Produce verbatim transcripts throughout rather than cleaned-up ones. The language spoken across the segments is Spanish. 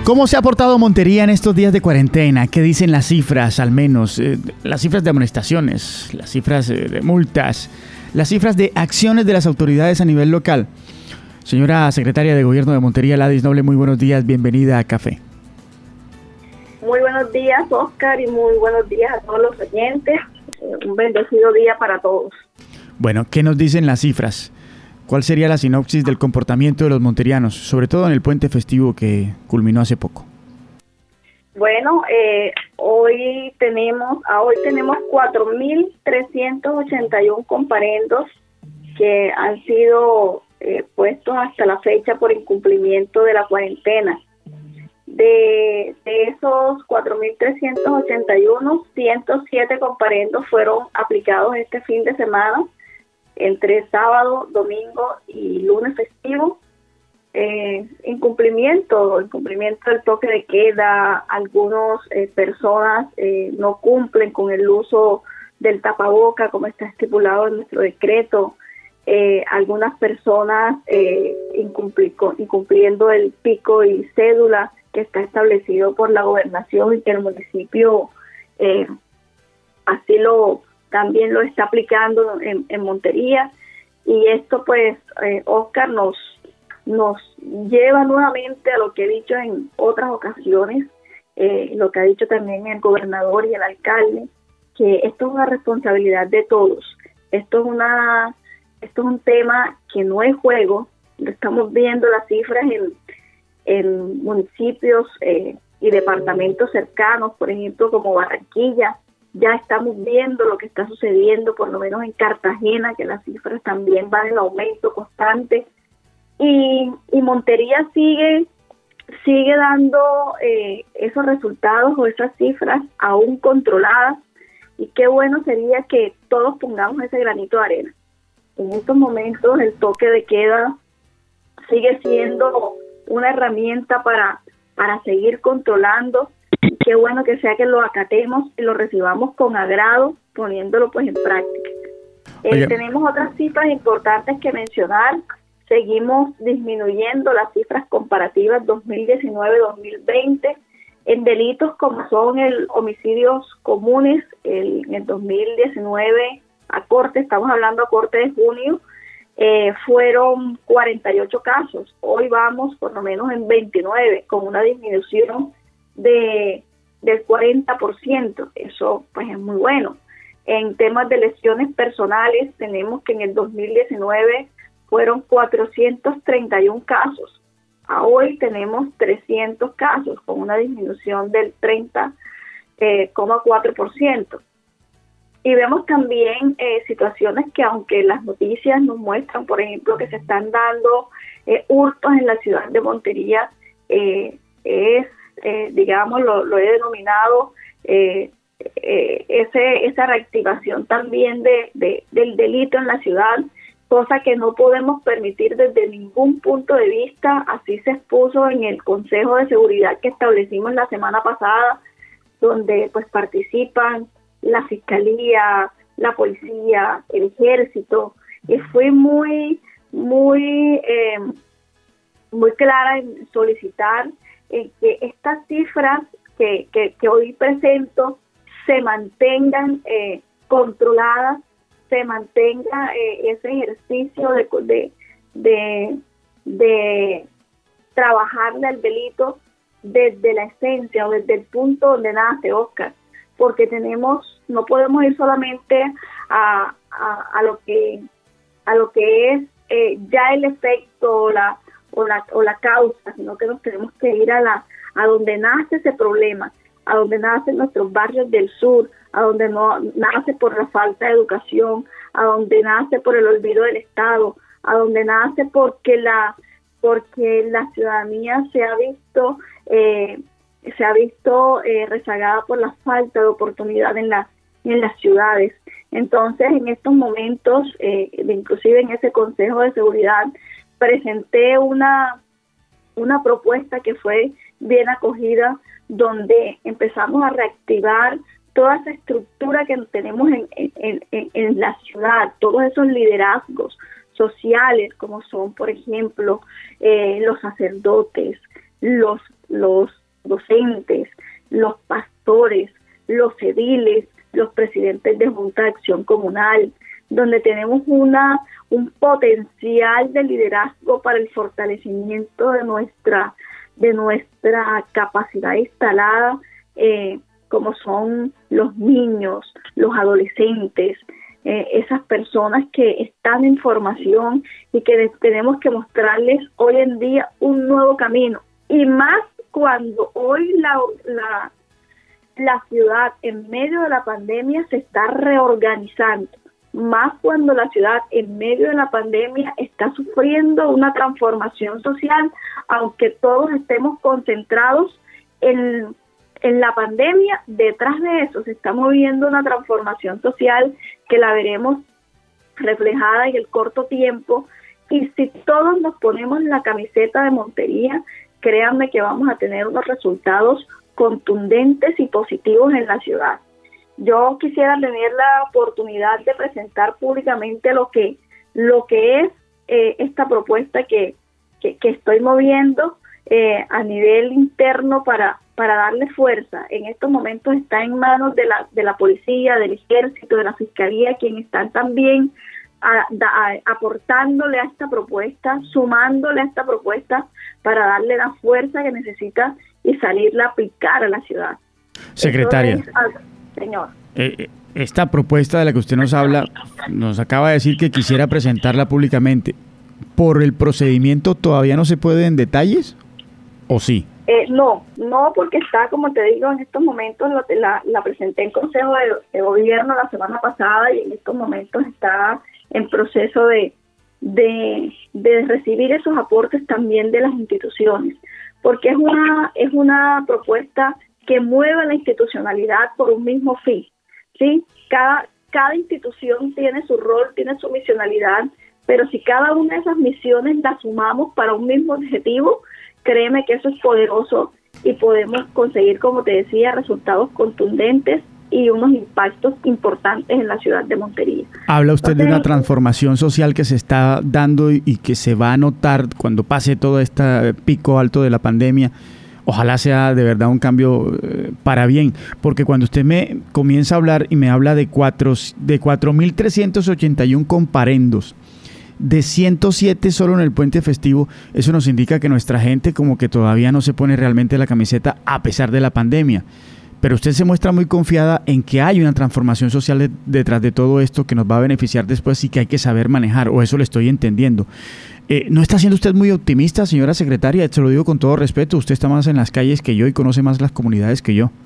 ¿Cómo se ha portado Montería en estos días de cuarentena? ¿Qué dicen las cifras, al menos? Eh, las cifras de amonestaciones, las cifras eh, de multas, las cifras de acciones de las autoridades a nivel local. Señora Secretaria de Gobierno de Montería, Ladis Noble, muy buenos días, bienvenida a Café. Muy buenos días, Oscar, y muy buenos días a todos los oyentes. Eh, un bendecido día para todos. Bueno, ¿qué nos dicen las cifras? ¿Cuál sería la sinopsis del comportamiento de los monterianos, sobre todo en el puente festivo que culminó hace poco? Bueno, eh, hoy tenemos, a hoy tenemos cuatro mil trescientos ochenta y uno comparendos que han sido eh, puestos hasta la fecha por incumplimiento de la cuarentena. De, de esos cuatro mil trescientos ochenta y uno, ciento siete comparendos fueron aplicados este fin de semana, entre sábado, domingo y lunes festivo. Eh, incumplimiento, incumplimiento del toque de queda, algunas eh, personas eh, no cumplen con el uso del tapaboca como está estipulado en nuestro decreto, eh, algunas personas eh, incumpli- incumpliendo el pico y cédula que está establecido por la gobernación y que el municipio eh, así lo también lo está aplicando en, en Montería. Y esto pues, eh, Oscar, nos, nos lleva nuevamente a lo que he dicho en otras ocasiones, eh, lo que ha dicho también el gobernador y el alcalde, que esto es una responsabilidad de todos. Esto es una esto es un tema que no es juego. Estamos viendo las cifras en, en municipios eh, y departamentos cercanos, por ejemplo, como Barranquilla. Ya estamos viendo lo que está sucediendo, por lo menos en Cartagena, que las cifras también van en aumento constante. Y, y Montería sigue, sigue dando eh, esos resultados o esas cifras aún controladas. Y qué bueno sería que todos pongamos ese granito de arena. En estos momentos el toque de queda sigue siendo una herramienta para, para seguir controlando. Qué bueno que sea que lo acatemos y lo recibamos con agrado, poniéndolo pues en práctica. Eh, tenemos otras cifras importantes que mencionar. Seguimos disminuyendo las cifras comparativas dos mil diecinueve dos mil veinte en delitos como son el homicidios comunes. El, en el dos mil diecinueve a corte, estamos hablando a corte de junio, eh, fueron cuarenta y ocho casos. Hoy vamos por lo menos en veintinueve, con una disminución de del cuarenta por ciento. Eso pues es muy bueno. En temas de lesiones personales tenemos que en el dos mil diecinueve fueron cuatrocientos treinta y uno casos. A hoy tenemos trescientos casos, con una disminución del treinta coma cuatro por ciento. Y vemos también eh, situaciones que, aunque las noticias nos muestran, por ejemplo, que se están dando eh, hurtos en la ciudad de Montería, eh, es Eh, digamos, lo, lo he denominado eh, eh, ese, esa reactivación también de, de, del delito en la ciudad, cosa que no podemos permitir desde ningún punto de vista. Así se expuso en el Consejo de Seguridad que establecimos la semana pasada, donde pues participan la Fiscalía, la Policía, el Ejército, y fue muy, muy, eh, muy clara en solicitar Eh, que estas cifras que, que, que hoy presento se mantengan eh, controladas, se mantenga eh, ese ejercicio de, de, de, de trabajarle al delito desde la esencia o desde el punto donde nace, Oscar, porque tenemos, no podemos ir solamente a, a, a lo que a lo que es eh, ya el efecto, la o la o la causa, sino que nos tenemos que ir a la a donde nace ese problema, a donde nacen nuestros barrios del sur, a donde no nace por la falta de educación, a donde nace por el olvido del Estado, a donde nace porque la porque la ciudadanía se ha visto eh, se ha visto eh, rezagada por la falta de oportunidad en la en las ciudades. Entonces, en estos momentos, eh, inclusive en ese Consejo de Seguridad, presenté una, una propuesta que fue bien acogida, donde empezamos a reactivar toda esa estructura que tenemos en, en, en, en la ciudad, todos esos liderazgos sociales, como son, por ejemplo, eh, los sacerdotes, los los docentes, los pastores, los ediles, los presidentes de Junta de Acción Comunal, donde tenemos una un potencial de liderazgo para el fortalecimiento de nuestra de nuestra capacidad instalada, eh, como son los niños, los adolescentes, eh, esas personas que están en formación y que tenemos que mostrarles hoy en día un nuevo camino, y más cuando hoy la, la, la ciudad en medio de la pandemia se está reorganizando, más cuando la ciudad en medio de la pandemia está sufriendo una transformación social, aunque todos estemos concentrados en, en la pandemia, detrás de eso se está moviendo una transformación social que la veremos reflejada en el corto tiempo, y si todos nos ponemos la camiseta de Montería, créanme que vamos a tener unos resultados contundentes y positivos en la ciudad. Yo quisiera tener la oportunidad de presentar públicamente lo que lo que es eh, esta propuesta que, que, que estoy moviendo eh, a nivel interno para, para darle fuerza. En estos momentos está en manos de la, de la policía, del ejército, de la fiscalía, quienes están también a, a, aportándole a esta propuesta, sumándole a esta propuesta para darle la fuerza que necesita y salirla a aplicar a la ciudad. Secretaria. Señor. Eh, esta propuesta de la que usted nos habla, nos acaba de decir que quisiera presentarla públicamente. ¿Por el procedimiento todavía no se puede en detalles o sí? Eh, no, no, porque está, como te digo, en estos momentos lo, la, la presenté en Consejo de, de Gobierno la semana pasada y en estos momentos está en proceso de, de, de recibir esos aportes también de las instituciones, porque es una, es una propuesta que mueve la institucionalidad por un mismo fin, ¿sí? Cada, cada institución tiene su rol, tiene su misionalidad, pero si cada una de esas misiones las sumamos para un mismo objetivo, créeme que eso es poderoso y podemos conseguir, como te decía, resultados contundentes y unos impactos importantes en la ciudad de Montería. Habla usted Entonces, de una transformación social que se está dando y, y que se va a notar cuando pase todo este pico alto de la pandemia. Ojalá sea de verdad un cambio eh, para bien, porque cuando usted me comienza a hablar y me habla de cuatro de cuatro mil trescientos ochenta y uno comparendos, de ciento siete solo en el puente festivo, eso nos indica que nuestra gente como que todavía no se pone realmente la camiseta a pesar de la pandemia. Pero usted se muestra muy confiada en que hay una transformación social de, detrás de todo esto que nos va a beneficiar después y que hay que saber manejar, o eso le estoy entendiendo. Eh, ¿No está siendo usted muy optimista, señora secretaria? Se lo digo con todo respeto, usted está más en las calles que yo y conoce más las comunidades que yo.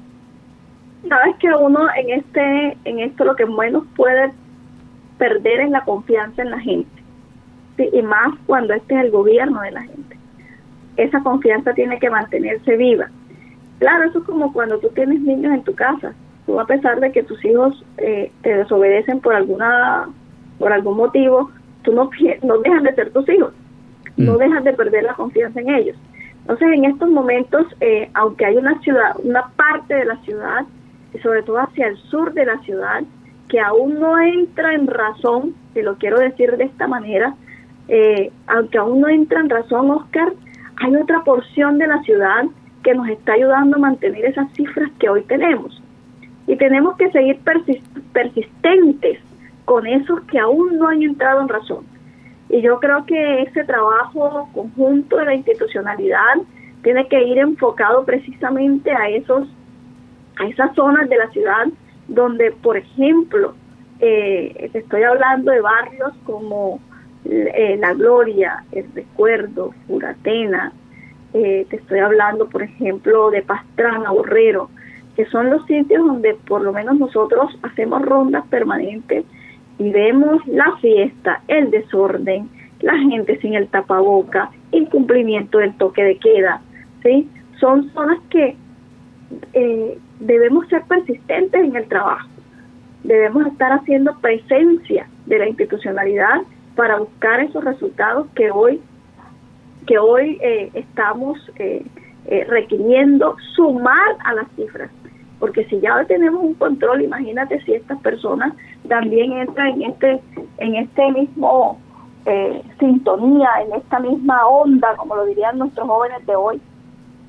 Sabes que uno en este en esto lo que menos puede perder es la confianza en la gente, ¿sí? Y más cuando este es el gobierno de la gente. Esa confianza tiene que mantenerse viva. Claro, eso es como cuando tú tienes niños en tu casa. Tú, a pesar de que tus hijos eh, te desobedecen por alguna por algún motivo, tú no, no dejan de ser tus hijos, mm. no dejas de perder la confianza en ellos. Entonces, en estos momentos, eh, aunque hay una ciudad, una parte de la ciudad, y sobre todo hacia el sur de la ciudad, que aún no entra en razón, si lo quiero decir de esta manera, eh, aunque aún no entra en razón, Oscar, hay otra porción de la ciudad que nos está ayudando a mantener esas cifras que hoy tenemos. Y tenemos que seguir persist- persistentes con esos que aún no han entrado en razón. Y yo creo que ese trabajo conjunto de la institucionalidad tiene que ir enfocado precisamente a esos, a esas zonas de la ciudad donde, por ejemplo, eh, te estoy hablando de barrios como eh, La Gloria, El Recuerdo, Furatena, eh, te estoy hablando, por ejemplo, de Pastrana, Borrero, que son los sitios donde por lo menos nosotros hacemos rondas permanentes y vemos la fiesta, el desorden, la gente sin el tapaboca, incumplimiento del toque de queda, ¿sí? Son zonas que eh, debemos ser persistentes en el trabajo. Debemos estar haciendo presencia de la institucionalidad para buscar esos resultados que hoy que hoy eh, estamos eh, eh, requiriendo sumar a las cifras. Porque si ya tenemos un control, imagínate si estas personas también entran en este en este mismo eh, sintonía, en esta misma onda, como lo dirían nuestros jóvenes de hoy,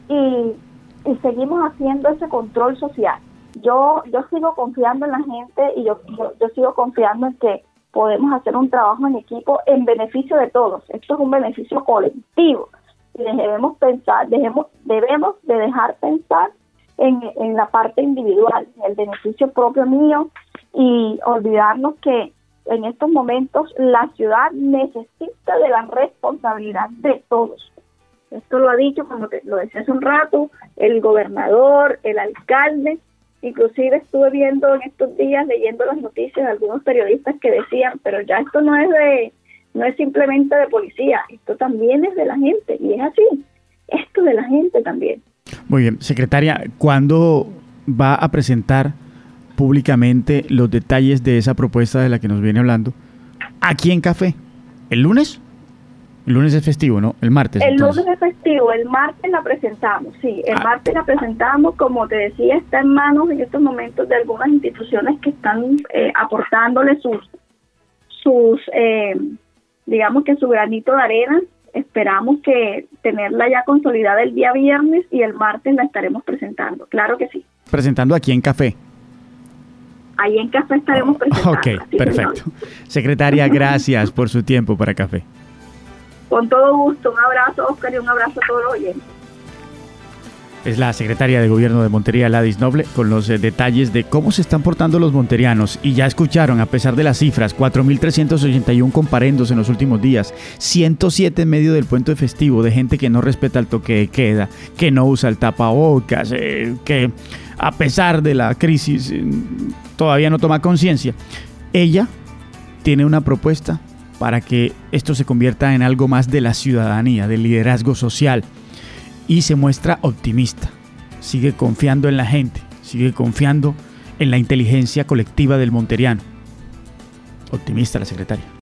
y, y seguimos haciendo ese control social. Yo yo sigo confiando en la gente y yo, yo, yo sigo confiando en que podemos hacer un trabajo en equipo en beneficio de todos. Esto es un beneficio colectivo y debemos pensar, debemos, debemos de dejar pensar en, en la parte individual, en el beneficio propio mío y olvidarnos que en estos momentos la ciudad necesita de la responsabilidad de todos. Esto lo ha dicho, como te, lo decía hace un rato, el gobernador, el alcalde. Inclusive estuve viendo en estos días, leyendo las noticias de algunos periodistas que decían, pero ya esto no es de, no es simplemente de policía, esto también es de la gente, y es así, esto de la gente también. Muy bien, secretaria, ¿cuándo va a presentar públicamente los detalles de esa propuesta de la que nos viene hablando aquí en Café? ¿El lunes? El lunes es festivo, ¿no? El martes. El entonces. lunes es festivo, el martes la presentamos, sí, el ah. martes la presentamos, como te decía, está en manos en estos momentos de algunas instituciones que están eh, aportándole sus, sus eh, digamos que su granito de arena. Esperamos que tenerla ya consolidada el día viernes y el martes la estaremos presentando, claro que sí. Presentando aquí en Café. Ahí en Café estaremos presentando. Ok, perfecto. Señor. Secretaria, gracias por su tiempo para Café. Con todo gusto, un abrazo, Oscar, y un abrazo a todos los oyentes. Es la secretaria de Gobierno de Montería, Ladis Noble, con los eh, detalles de cómo se están portando los monterianos. Y ya escucharon, a pesar de las cifras, cuatro mil trescientos ochenta y uno comparendos en los últimos días, ciento siete en medio del puente festivo, de gente que no respeta el toque de queda, que no usa el tapabocas, eh, que a pesar de la crisis eh, todavía no toma conciencia. Ella tiene una propuesta para que esto se convierta en algo más de la ciudadanía, del liderazgo social, y se muestra optimista, sigue confiando en la gente, sigue confiando en la inteligencia colectiva del monteriano. Optimista la secretaria.